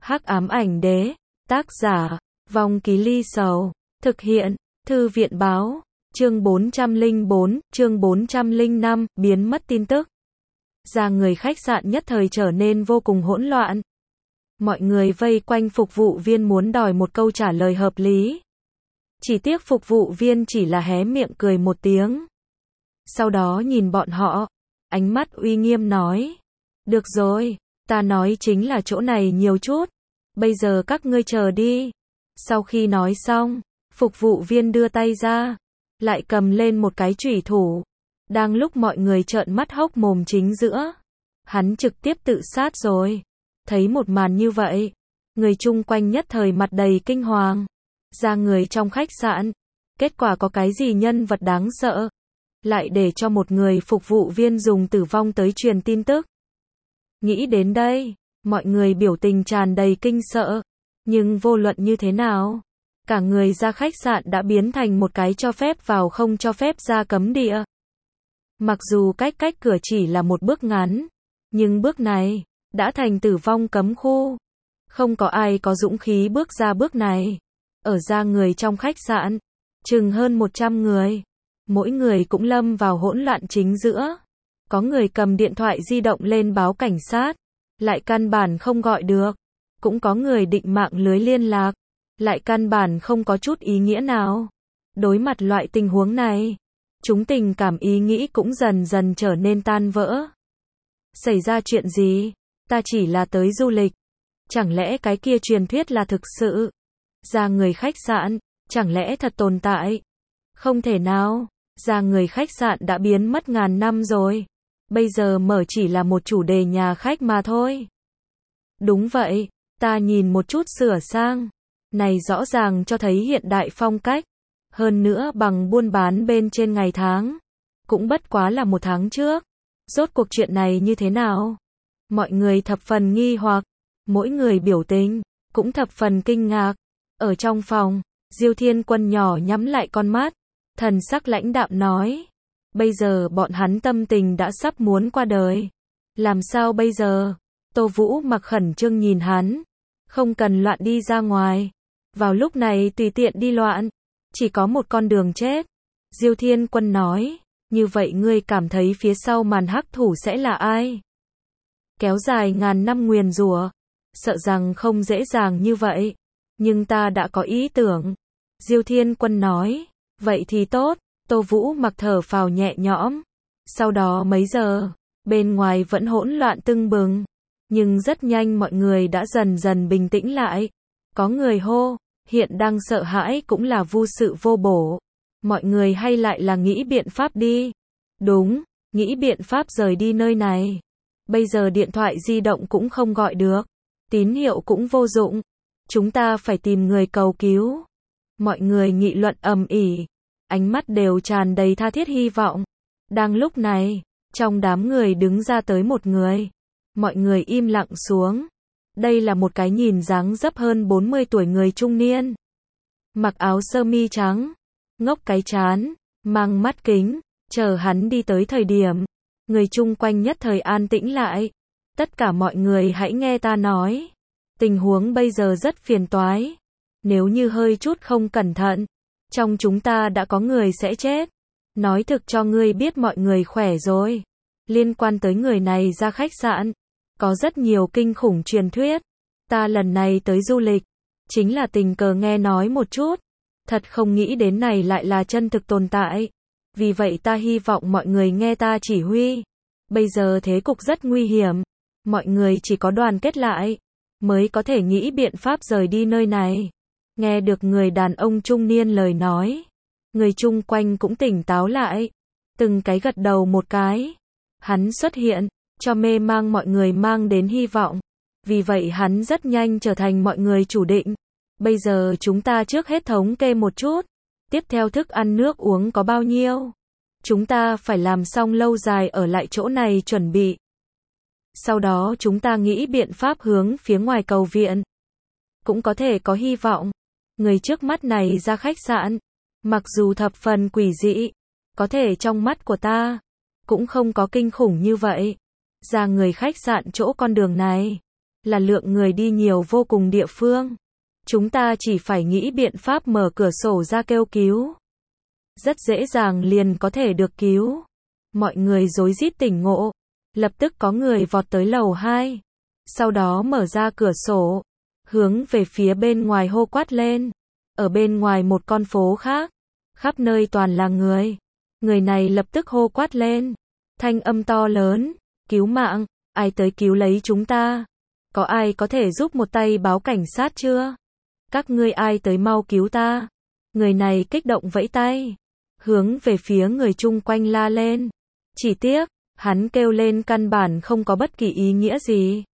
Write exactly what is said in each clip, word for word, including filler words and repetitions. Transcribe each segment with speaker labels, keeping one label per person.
Speaker 1: Hắc ám ảnh đế, tác giả, Vong Ký Ly Sầu, thực hiện, Thư viện báo, chương bốn trăm lẻ bốn, chương bốn trăm lẻ năm, biến mất tin tức. Ra người khách sạn nhất thời trở nên vô cùng hỗn loạn. Mọi người vây quanh phục vụ viên muốn đòi một câu trả lời hợp lý. Chỉ tiếc phục vụ viên chỉ là hé miệng cười một tiếng. Sau đó nhìn bọn họ, ánh mắt uy nghiêm nói. Được rồi, ta nói chính là chỗ này nhiều chút. Bây giờ các ngươi chờ đi. Sau khi nói xong, phục vụ viên đưa tay ra, lại cầm lên một cái chủy thủ. Đang lúc mọi người trợn mắt hốc mồm chính giữa, hắn trực tiếp tự sát rồi. Thấy một màn như vậy, người chung quanh nhất thời mặt đầy kinh hoàng. Ra người trong khách sạn, kết quả có cái gì nhân vật đáng sợ, lại để cho một người phục vụ viên dùng tử vong tới truyền tin tức. Nghĩ đến đây, mọi người biểu tình tràn đầy kinh sợ. Nhưng vô luận như thế nào, cả người ra khách sạn đã biến thành một cái cho phép vào không cho phép ra cấm địa. Mặc dù cách cách cửa chỉ là một bước ngắn, nhưng bước này đã thành tử vong cấm khu. Không có ai có dũng khí bước ra bước này. Ở ra người trong khách sạn, chừng hơn một trăm người. Mỗi người cũng lâm vào hỗn loạn chính giữa. Có người cầm điện thoại di động lên báo cảnh sát, lại căn bản không gọi được. Cũng có người định mạng lưới liên lạc, lại căn bản không có chút ý nghĩa nào. Đối mặt loại tình huống này, chúng tình cảm ý nghĩ cũng dần dần trở nên tan vỡ. Xảy ra chuyện gì? Ta chỉ là tới du lịch. Chẳng lẽ cái kia truyền thuyết là thực sự? Ra người khách sạn, chẳng lẽ thật tồn tại? Không thể nào, ra người khách sạn đã biến mất ngàn năm rồi. Bây giờ mở chỉ là một chủ đề nhà khách mà thôi. Đúng vậy, ta nhìn một chút sửa sang. Này rõ ràng cho thấy hiện đại phong cách. Hơn nữa bằng buôn bán bên trên ngày tháng. Cũng bất quá là một tháng trước. Rốt cuộc chuyện này như thế nào? Mọi người thập phần nghi hoặc. Mỗi người biểu tình, cũng thập phần kinh ngạc. Ở trong phòng, Diêu Thiên Quân nhỏ nhắm lại con mắt. Thần sắc lãnh đạm nói. Bây giờ bọn hắn tâm tình đã sắp muốn qua đời. Làm sao bây giờ? Tô Vũ mặc khẩn trương nhìn hắn. Không cần loạn đi ra ngoài. Vào lúc này tùy tiện đi loạn. Chỉ có một con đường chết. Diêu Thiên Quân nói. Như vậy ngươi cảm thấy phía sau màn hắc thủ sẽ là ai? Kéo dài ngàn năm nguyền rủa. Sợ rằng không dễ dàng như vậy. Nhưng ta đã có ý tưởng. Diêu Thiên Quân nói. Vậy thì tốt. Tô Vũ mặc thở phào nhẹ nhõm. Sau đó mấy giờ, bên ngoài vẫn hỗn loạn tưng bừng. Nhưng rất nhanh mọi người đã dần dần bình tĩnh lại. Có người hô, hiện đang sợ hãi cũng là vô sự vô bổ. Mọi người hay lại là nghĩ biện pháp đi. Đúng, nghĩ biện pháp rời đi nơi này. Bây giờ điện thoại di động cũng không gọi được. Tín hiệu cũng vô dụng. Chúng ta phải tìm người cầu cứu. Mọi người nghị luận ầm ĩ. Ánh mắt đều tràn đầy tha thiết hy vọng. Đang lúc này, trong đám người đứng ra tới một người. Mọi người im lặng xuống. Đây là một cái nhìn dáng dấp hơn bốn mươi tuổi người trung niên. Mặc áo sơ mi trắng, ngốc cái trán, mang mắt kính. Chờ hắn đi tới thời điểm, người chung quanh nhất thời an tĩnh lại. Tất cả mọi người hãy nghe ta nói. Tình huống bây giờ rất phiền toái. Nếu như hơi chút không cẩn thận, trong chúng ta đã có người sẽ chết. Nói thực cho ngươi biết mọi người khỏe rồi. Liên quan tới người này ra khách sạn, có rất nhiều kinh khủng truyền thuyết. Ta lần này tới du lịch, chính là tình cờ nghe nói một chút. Thật không nghĩ đến này lại là chân thực tồn tại. Vì vậy ta hy vọng mọi người nghe ta chỉ huy. Bây giờ thế cục rất nguy hiểm. Mọi người chỉ có đoàn kết lại, mới có thể nghĩ biện pháp rời đi nơi này. Nghe được người đàn ông trung niên lời nói. Người chung quanh cũng tỉnh táo lại. Từng cái gật đầu một cái. Hắn xuất hiện, cho mê mang mọi người mang đến hy vọng. Vì vậy hắn rất nhanh trở thành mọi người chủ định. Bây giờ chúng ta trước hết thống kê một chút. Tiếp theo thức ăn nước uống có bao nhiêu? Chúng ta phải làm xong lâu dài ở lại chỗ này chuẩn bị. Sau đó chúng ta nghĩ biện pháp hướng phía ngoài cầu viện. Cũng có thể có hy vọng. Người trước mắt này ra khách sạn. Mặc dù thập phần quỷ dị. Có thể trong mắt của ta. Cũng không có kinh khủng như vậy. Ra người khách sạn chỗ con đường này. là lượng người đi nhiều vô cùng địa phương. Chúng ta chỉ phải nghĩ biện pháp mở cửa sổ ra kêu cứu. Rất dễ dàng liền có thể được cứu. Mọi người rối rít tỉnh ngộ. Lập tức có người vọt tới lầu hai. Sau đó mở ra cửa sổ. Hướng về phía bên ngoài hô quát lên. Ở bên ngoài một con phố khác. Khắp nơi toàn là người. Người này lập tức hô quát lên. Thanh âm to lớn. Cứu mạng. Ai tới cứu lấy chúng ta? Có ai có thể giúp một tay báo cảnh sát chưa? Các ngươi ai tới mau cứu ta? Người này kích động vẫy tay. Hướng về phía người chung quanh la lên. Chỉ tiếc, hắn kêu lên căn bản không có bất kỳ ý nghĩa gì.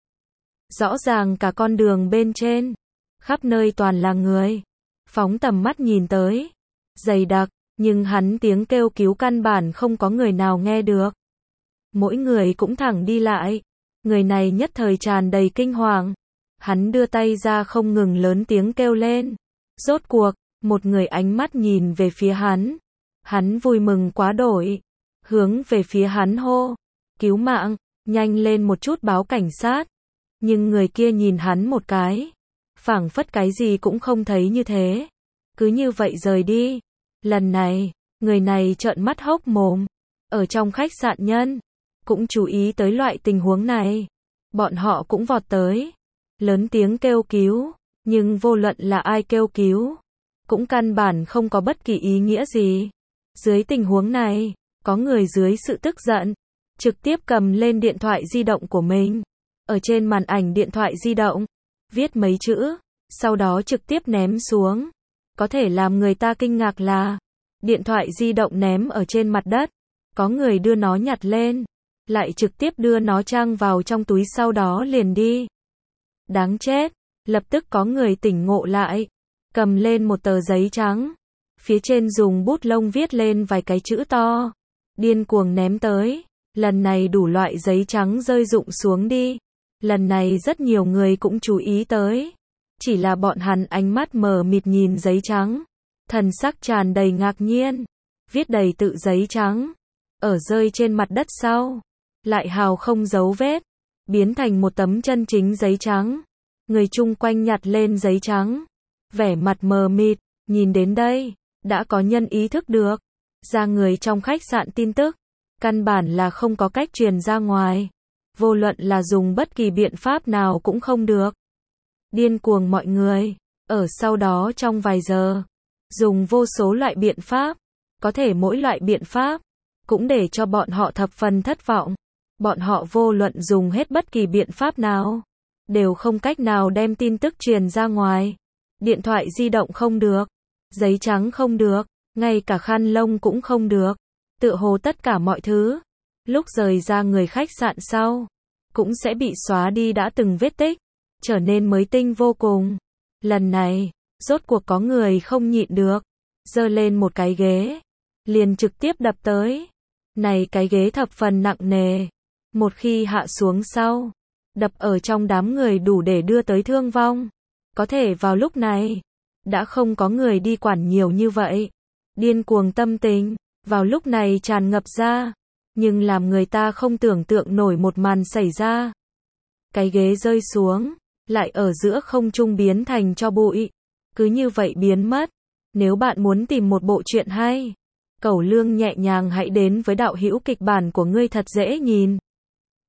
Speaker 1: Rõ ràng cả con đường bên trên. Khắp nơi toàn là người. Phóng tầm mắt nhìn tới. Dày đặc, nhưng hắn tiếng kêu cứu căn bản không có người nào nghe được. Mỗi người cũng thẳng đi lại. Người này nhất thời tràn đầy kinh hoàng. Hắn đưa tay ra không ngừng lớn tiếng kêu lên. Rốt cuộc, một người ánh mắt nhìn về phía hắn. Hắn vui mừng quá đổi. Hướng về phía hắn hô. Cứu mạng, nhanh lên một chút báo cảnh sát. Nhưng người kia nhìn hắn một cái. Phảng phất cái gì cũng không thấy như thế. Cứ như vậy rời đi. Lần này, người này trợn mắt hốc mồm. Ở trong khách sạn nhân. Cũng chú ý tới loại tình huống này. Bọn họ cũng vọt tới. Lớn tiếng kêu cứu. Nhưng vô luận là ai kêu cứu. Cũng căn bản không có bất kỳ ý nghĩa gì. Dưới tình huống này, có người dưới sự tức giận. Trực tiếp cầm lên điện thoại di động của mình. Ở trên màn ảnh điện thoại di động. Viết mấy chữ. Sau đó trực tiếp ném xuống. Có thể làm người ta kinh ngạc là. Điện thoại di động ném ở trên mặt đất. Có người đưa nó nhặt lên. Lại trực tiếp đưa nó trang vào trong túi sau đó liền đi. Đáng chết. Lập tức có người tỉnh ngộ lại. Cầm lên một tờ giấy trắng. Phía trên dùng bút lông viết lên vài cái chữ to. Điên cuồng ném tới. Lần này đủ loại giấy trắng rơi rụng xuống đi. Lần này rất nhiều người cũng chú ý tới. Chỉ là bọn hắn ánh mắt mờ mịt nhìn giấy trắng. Thần sắc tràn đầy ngạc nhiên. Viết đầy tự giấy trắng. Ở rơi trên mặt đất sau. Lại hào không dấu vết. Biến thành một tấm chân chính giấy trắng. Người chung quanh nhặt lên giấy trắng. Vẻ mặt mờ mịt. Nhìn đến đây. Đã có nhân ý thức được. Ra người trong khách sạn tin tức. Căn bản là không có cách truyền ra ngoài. Vô luận là dùng bất kỳ biện pháp nào cũng không được. Điên cuồng mọi người. Ở sau đó trong vài giờ. Dùng vô số loại biện pháp. Có thể mỗi loại biện pháp. Cũng để cho bọn họ thập phần thất vọng. Bọn họ vô luận dùng hết bất kỳ biện pháp nào. Đều không cách nào đem tin tức truyền ra ngoài. Điện thoại di động không được. Giấy trắng không được. Ngay cả khăn lông cũng không được. Tựa hồ tất cả mọi thứ. Lúc rời ra người khách sạn sau. Cũng sẽ bị xóa đi đã từng vết tích. Trở nên mới tinh vô cùng. Lần này, rốt cuộc có người không nhịn được. Giơ lên một cái ghế. Liền trực tiếp đập tới. Này cái ghế thập phần nặng nề. Một khi hạ xuống sau. Đập ở trong đám người đủ để đưa tới thương vong. Có thể vào lúc này. Đã không có người đi quản nhiều như vậy. Điên cuồng tâm tình. Vào lúc này tràn ngập ra. Nhưng làm người ta không tưởng tượng nổi một màn xảy ra. Cái ghế rơi xuống. Lại ở giữa không trung biến thành tro bụi. Cứ như vậy biến mất. Nếu bạn muốn tìm một bộ truyện hay. Cẩu Lương nhẹ nhàng hãy đến với đạo hữu kịch bản của ngươi thật dễ nhìn.